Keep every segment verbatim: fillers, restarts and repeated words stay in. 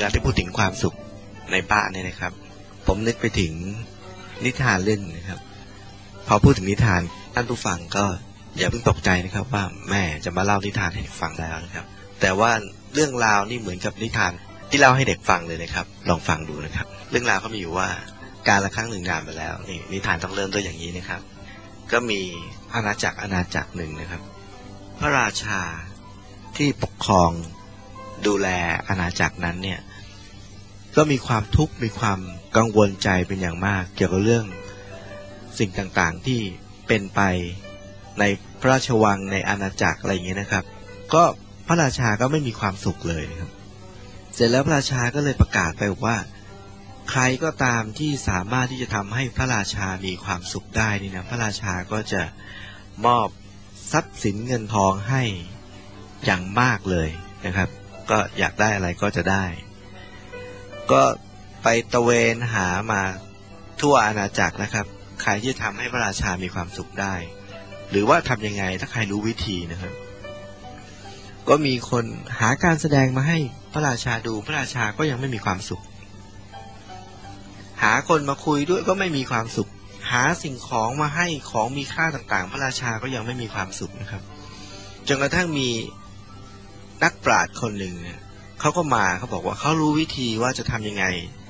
ลาที่พูดถึงความสุขในบ้านเนี่ยนะครับผมนึกไปถึงนิทานเรื่องนะครับพอพูดถึงนิทานท่านผู้ฟังก็อย่าเพิ่งตกใจนะครับว่าแม่จะมาเล่านิทานให้ฟังแล้วนะครับแต่ว่าเรื่องราวนี่เหมือนกับนิทานที่เล่าให้เด็กฟังเลยนะครับลองฟังดูนะครับเรื่องราวก็มีอยู่ว่าการละครั้งหนึ่งนานมาแล้วนี่นิทานต้องเริ่มด้วยอย่างนี้นะครับก็มีอาณาจักรอาณาจักรหนึ่งนะครับพระราชาที่ปกครองดูแลอาณาจักรนั้นเนี่ยก็มีความทุกข์มีความกังวลใจเป็นอย่างมากเกี่ยวกับเรื่องสิ่งต่างๆที่เป็นไปในพระราชวังในอาณาจักรอะไรอย่างเงี้ยนะครับก็พระราชาก็ไม่มีความสุขเลยครับเสร็จแล้วพระราชาก็เลยประกาศไปว่าใครก็ตามที่สามารถที่จะทำให้พระราชามีความสุขได้นี่นะพระราชาก็จะมอบทรัพย์สินเงินทองให้อย่างมากเลยนะครับก็อยากได้อะไรก็จะได้ก็ไปตะเวนหามาทั่วอาณาจักรนะครับใครที่ทำให้พระราชามีความสุขได้หรือว่าทำยังไงถ้าใครรู้วิธีนะครับก็มีคนหาการแสดงมาให้พระราชาดูพระราชาก็ยังไม่มีความสุขหาคนมาคุยด้วยก็ไม่มีความสุขหาสิ่งของมาให้ของมีค่าต่างๆพระราชาก็ยังไม่มีความสุขนะครับจนกระทั่งมีนักปราชญ์คนหนึ่งเขาก็มาเขาบอกว่าเขารู้วิธีว่าจะทำยังไง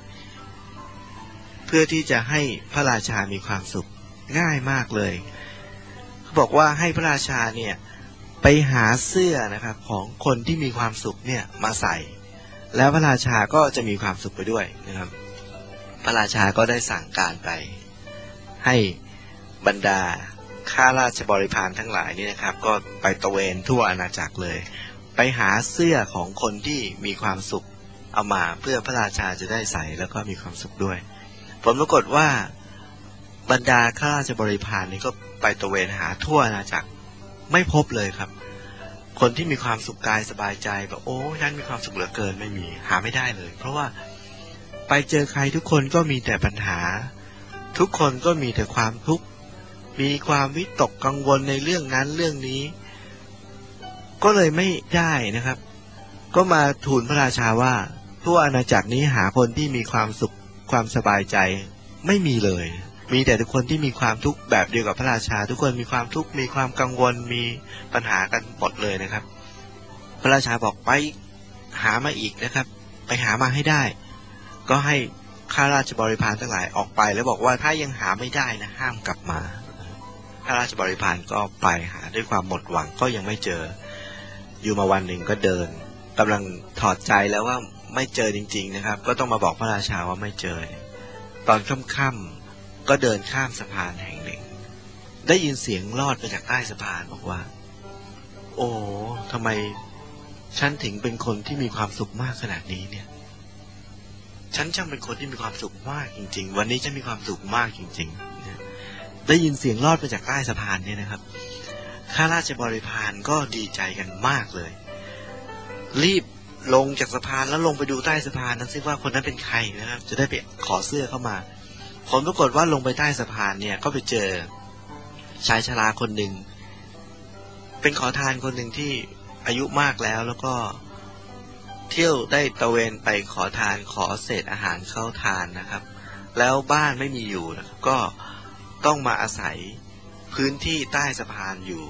เพื่อที่จะให้พระราชามีความสุขง่ายมากเลยเขาบอกว่าให้พระราชาเนี่ยไปหาเสื้อนะครับของคนที่มีความสุขเนี่ยมาใส่แล้วพระราชาก็จะมีความสุขไปด้วยนะครับพระราชาก็ได้สั่งการไปให้บรรดาข้าราชบริพารทั้งหลายนี่นะครับก็ไปตระเวนทั่วอาณาจักรเลยไปหาเสื้อของคนที่มีความสุขเอามาเพื่อพระราชาจะได้ใส่แล้วก็มีความสุขด้วยผลปรากฏว่าบรรดาข้าราชบริพารนี่ก็ไปตระเวนหาทั่วอาณาจักรไม่พบเลยครับคนที่มีความสุขกายสบายใจแบบโอ้ฉันมีความสุขเหลือเกินไม่มีหาไม่ได้เลยเพราะว่าไปเจอใครทุกคนก็มีแต่ปัญหาทุกคนก็มีแต่ความทุกข์มีความวิตกกังวลในเรื่องนั้นเรื่องนี้ก็เลยไม่ได้นะครับก็มาทูลพระราชาว่าทั่วอาณาจักรนี้หาคนที่มีความสุขความสบายใจไม่มีเลยมีแต่ทุกคนที่มีความทุกข์แบบเดียวกับพระราชาทุกคนมีความทุกข์มีความกังวลมีปัญหากันหมดเลยนะครับพระราชาบอกไปหามาอีกนะครับไปหามาให้ได้ก็ให้ข้าราชบริพารทั้งหลายออกไปแล้วบอกว่าถ้ายังหาไม่ได้นะห้ามกลับมาข้าราชบริพารก็ไปหาด้วยความหมดหวังก็ยังไม่เจออยู่มาวันหนึ่งก็เดินกำลังถอดใจแล้วว่าไม่เจอจริงๆนะครับก็ต้องมาบอกพระราชาว่าไม่เจอตอนค่ำๆก็เดินข้ามสะพานแห่งหนึ่งได้ยินเสียงลอดมาจากใต้สะพานบอกว่าโอ้ทำไมฉันถึงเป็นคนที่มีความสุขมากขนาดนี้เนี่ยฉันช่างเป็นคนที่มีความสุขมากจริงๆวันนี้ฉันมีความสุขมากจริงๆได้ยินเสียงลอดมาจากใต้สะพานเนี่ยนะครับข้าราชบริพารก็ดีใจกันมากเลยรีบลงจากสะพานแล้วลงไปดูใต้สะพานนั้นซิว่าคนนั้นเป็นใครนะครับจะได้ไปขอเสื้อเข้ามาผลปรากฏว่าลงไปใต้สะพานเนี่ยก็ไปเจอชายชราคนหนึ่งเป็นขอทานคนหนึ่งที่อายุมากแล้วแล้วก็เที่ยวได้ตะเวนไปขอทานขอเศษอาหารเข้าทานนะครับแล้วบ้านไม่มีอยู่นะครับก็ต้องมาอาศัยพื้นที่ใต้สะพานอยู่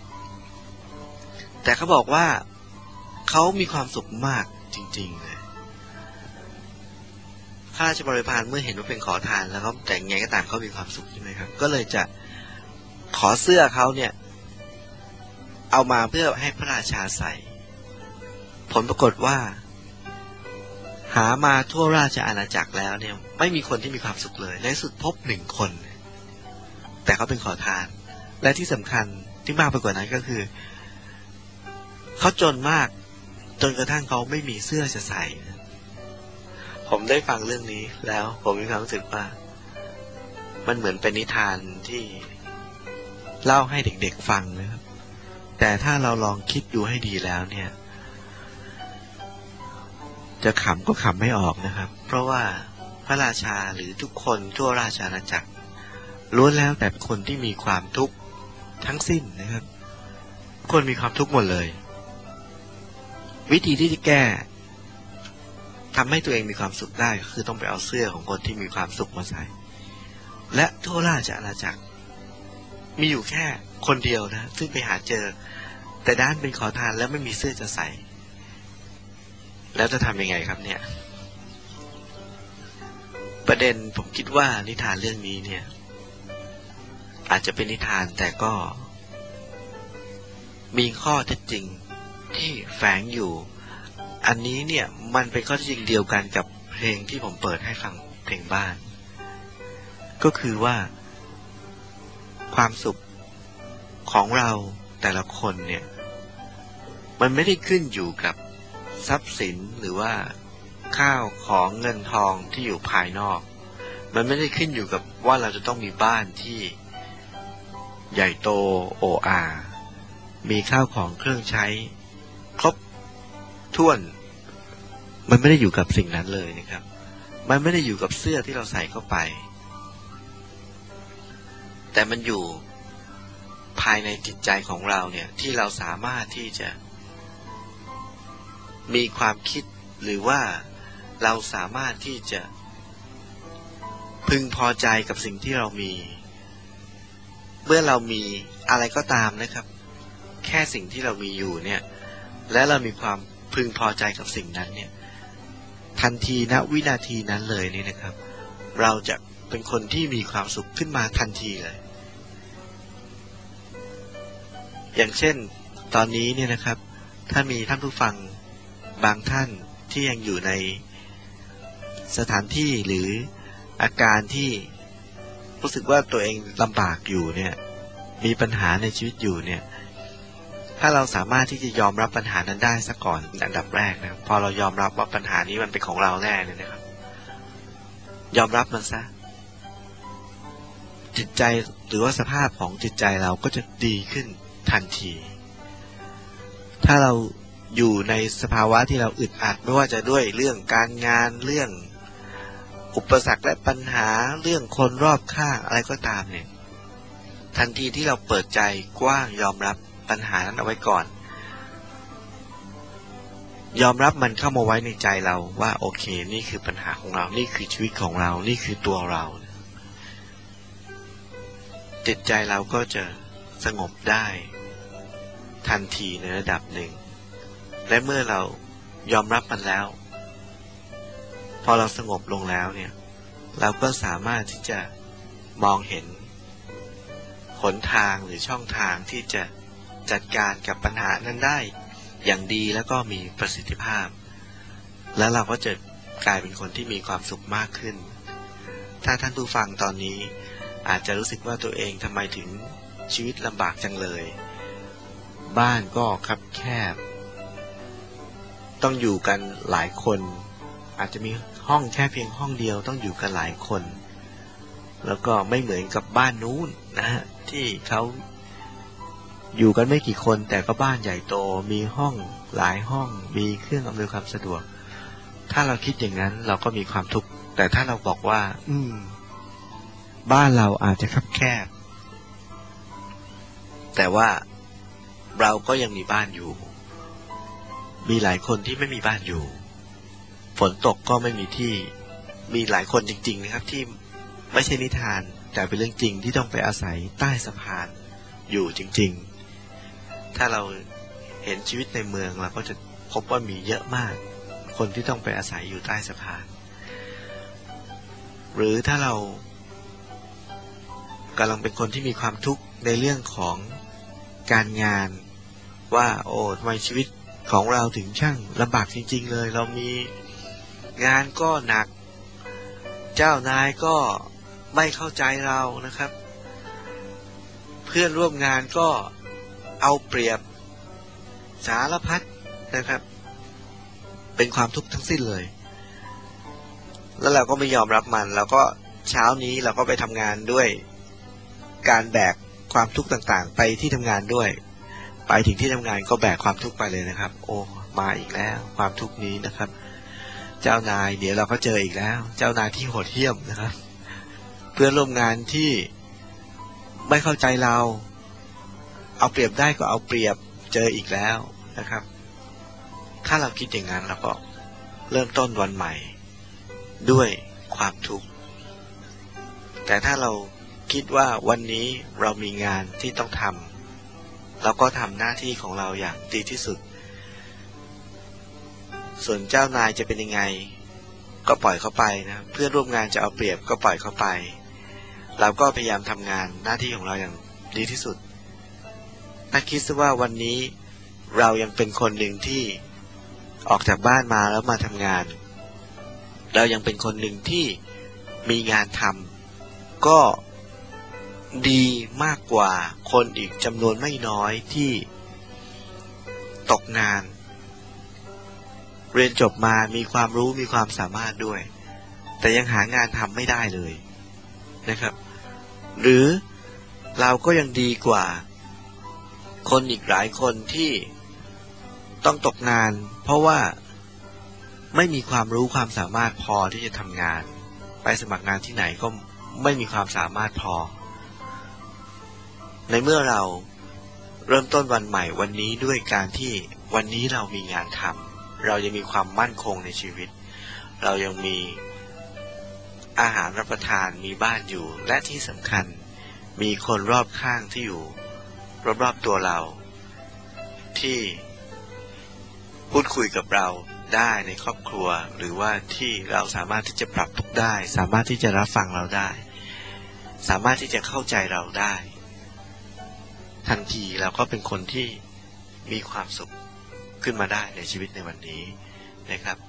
แต่เขาบอกว่าเขามีความสุขมากจริงๆเลยข้าราชบริพารเมื่อเห็นว่าเป็นขอทานแล้วเขาแต่งไงก็ตามเขามีความสุขใช่ไหมครับก็เลยจะขอเสื้อเขาเนี่ยเอามาเพื่อให้พระราชาใส่ผลปรากฏว่าหามาทั่วราชอาณาจักรแล้วเนี่ยไม่มีคนที่มีความสุขเลยในสุดพบหนึ่งคนแต่เขาเป็นขอทานและที่สำคัญที่มากไปกว่านั้นก็คือเขาจนมากจนกระทั่งเขาไม่มีเสื้อจะใส่ผมได้ฟังเรื่องนี้แล้วผมมีความรู้สึกว่ามันเหมือนเป็นนิทานที่เล่าให้เด็กๆฟังนะครับแต่ถ้าเราลองคิดดูให้ดีแล้วเนี่ยจะขำก็ขำไม่ออกนะครับเพราะว่าพระราชาหรือทุกคนทั่วราชอาณาจักรล้วนแล้วแต่คนที่มีความทุกข์ทั้งสิ้นนะครับคนมีความทุกข์หมดเลยวิธีที่จะแก้ำให้ตัวเองมีความสุขได้ก็คือต้องไปเอาเสื้อของคนที่มีความสุขมาใส่และทั่วราชอาณาจักรมีอยู่แค่คนเดียวนะซึ่งไปหาเจอแต่ด้านเป็นขอทานแล้วไม่มีเสื้อจะใส่แล้วจะทำยังไงครับเนี่ยประเด็นผมคิดว่านิทานเรื่องนี้เนี่ยอาจจะเป็นนิทานแต่ก็มีข้อเท็จจริงที่แฝงอยู่อันนี้เนี่ยมันเป็นข้อเท็จจริงเดียวกันกับเพลงที่ผมเปิดให้ฟังเพลงบ้านก็คือว่าความสุขของเราแต่ละคนเนี่ยมันไม่ได้ขึ้นอยู่กับทรัพย์สินหรือว่าข้าวของเงินทองที่อยู่ภายนอกมันไม่ได้ขึ้นอยู่กับว่าเราจะต้องมีบ้านที่ใหญ่โตโอ้อามีข้าวของเครื่องใช้ครบถ้วนมันไม่ได้อยู่กับสิ่งนั้นเลยนะครับมันไม่ได้อยู่กับเสื้อที่เราใส่เข้าไปแต่มันอยู่ภายในจิตใจของเราเนี่ยที่เราสามารถที่จะมีความคิดหรือว่าเราสามารถที่จะพึงพอใจกับสิ่งที่เรามีเมื่อเรามีอะไรก็ตามนะครับแค่สิ่งที่เรามีอยู่เนี่ยและเรามีความพึงพอใจกับสิ่งนั้นเนี่ยทันทีณวินาทีนั้นเลยนี่นะครับเราจะเป็นคนที่มีความสุขขึ้นมาทันทีเลยอย่างเช่นตอนนี้เนี่ยนะครับถ้ามีท่านผู้ฟังบางท่านที่ยังอยู่ในสถานที่หรืออาการที่รู้สึกว่าตัวเองลำบากอยู่เนี่ยมีปัญหาในชีวิตอยู่เนี่ยถ้าเราสามารถที่จะยอมรับปัญหานั้นได้ซะก่อนอันดับแรกนะพอเรายอมรับว่าปัญหานี้มันเป็นของเราแน่เลยนะครับยอมรับมันซะจิตใจหรือว่าสภาพของจิตใจเราก็จะดีขึ้นทันทีถ้าเราอยู่ในสภาวะที่เราอึดอัดไม่ว่าจะด้วยเรื่องการงานเรื่องอุปสรรคและปัญหาเรื่องคนรอบข้างอะไรก็ตามเนี่ยทันทีที่เราเปิดใจกว้างยอมรับปัญหานั้นเอาไว้ก่อนยอมรับมันเข้ามาไว้ในใจเราว่าโอเคนี่คือปัญหาของเรานี่คือชีวิตของเรานี่คือตัวเราจิตใจเราก็จะสงบได้ทันทีในระดับหนึ่งและเมื่อเรายอมรับมันแล้วพอเราสงบลงแล้วเนี่ยเราก็สามารถที่จะมองเห็นหนทางหรือช่องทางที่จะจัดการกับปัญหานั้นได้อย่างดีแล้วก็มีประสิทธิภาพแล้วเราก็จะกลายเป็นคนที่มีความสุขมากขึ้นถ้าท่านผู้ฟังตอนนี้อาจจะรู้สึกว่าตัวเองทำไมถึงชีวิตลำบากจังเลยบ้านก็คับแคบต้องอยู่กันหลายคนอาจจะมีห้องแค่เพียงห้องเดียวต้องอยู่กันหลายคนแล้วก็ไม่เหมือนกับบ้านนู้นนะฮะที่เขาอยู่กันไม่กี่คนแต่ก็บ้านใหญ่โตมีห้องหลายห้องมีเครื่องอำนวยความสะดวกถ้าเราคิดอย่างนั้นเราก็มีความทุกข์แต่ถ้าเราบอกว่าอืมบ้านเราอาจจะคับแคบแต่ว่าเราก็ยังมีบ้านอยู่มีหลายคนที่ไม่มีบ้านอยู่ฝนตกก็ไม่มีที่มีหลายคนจริงๆนะครับที่ไม่ใช่นิทานแต่เป็นเรื่องจริงที่ต้องไปอาศัยใต้สะพานอยู่จริงๆถ้าเราเห็นชีวิตในเมืองเราก็จะพบว่ามีเยอะมากคนที่ต้องไปอาศัยอยู่ใต้สะพานหรือถ้าเรากำลังเป็นคนที่มีความทุกข์ในเรื่องของการงานว่าโอ้ทำไมชีวิตของเราถึงช่างลำบากจริงๆเลยเรามีงานก็หนักเจ้านายก็ไม่เข้าใจเรานะครับเพื่อนร่วมงานก็เอาเปรียบสารพัดนะครับเป็นความทุกข์ทั้งสิ้นเลยแล้วเราก็ไม่ยอมรับมันเราก็เช้านี้เราก็ไปทำงานด้วยการแบกความทุกข์ต่างๆไปที่ทำงานด้วยไปถึงที่ทำงานก็แบกความทุกข์ไปเลยนะครับโอ้มาอีกแล้วความทุกข์นี้นะครับเจ้านายเดี๋ยวเราก็เจออีกแล้วเจ้านายที่โหดเหี้ยมนะครับเพื่อนร่วมงานที่ไม่เข้าใจเราเอาเปรียบได้ก็เอาเปรียบเจออีกแล้วนะครับถ้าเราคิดอย่างนั้นเราก็เริ่มต้นวันใหม่ด้วยความทุกข์แต่ถ้าเราคิดว่าวันนี้เรามีงานที่ต้องทำเราก็ทำหน้าที่ของเราอย่างดีที่สุดส่วนเจ้านายจะเป็นยังไงก็ปล่อยเขาไปนะเพื่อนร่วมงานจะเอาเปรียบก็ปล่อยเขาไปเราก็พยายามทำงานหน้าที่ของเราอย่างดีที่สุดถ้าคิดซะว่าวันนี้เรายังเป็นคนหนึ่งที่ออกจากบ้านมาแล้วมาทำงานเรายังเป็นคนหนึ่งที่มีงานทำก็ดีมากกว่าคนอีกจำนวนไม่น้อยที่ตกงานเรียนจบมามีความรู้มีความสามารถด้วยแต่ยังหางานทำไม่ได้เลยนะครับหรือเราก็ยังดีกว่าคนอีกหลายคนที่ต้องตกงานเพราะว่าไม่มีความรู้ความสามารถพอที่จะทำงานไปสมัครงานที่ไหนก็ไม่มีความสามารถพอในเมื่อเราเริ่มต้นวันใหม่วันนี้ด้วยการที่วันนี้เรามีงานทำเรายังมีความมั่นคงในชีวิตเรายังมีอาหารรับประทานมีบ้านอยู่และที่สำคัญมีคนรอบข้างที่อยู่รอบๆตัวเราที่พูดคุยกับเราได้ในครอบครัวหรือว่าที่เราสามารถที่จะปรับทุกข์ได้สามารถที่จะรับฟังเราได้สามารถที่จะเข้าใจเราได้ทันทีเราก็เป็นคนที่มีความสุขขึ้นมาได้ในชีวิตในวันนี้นะครับ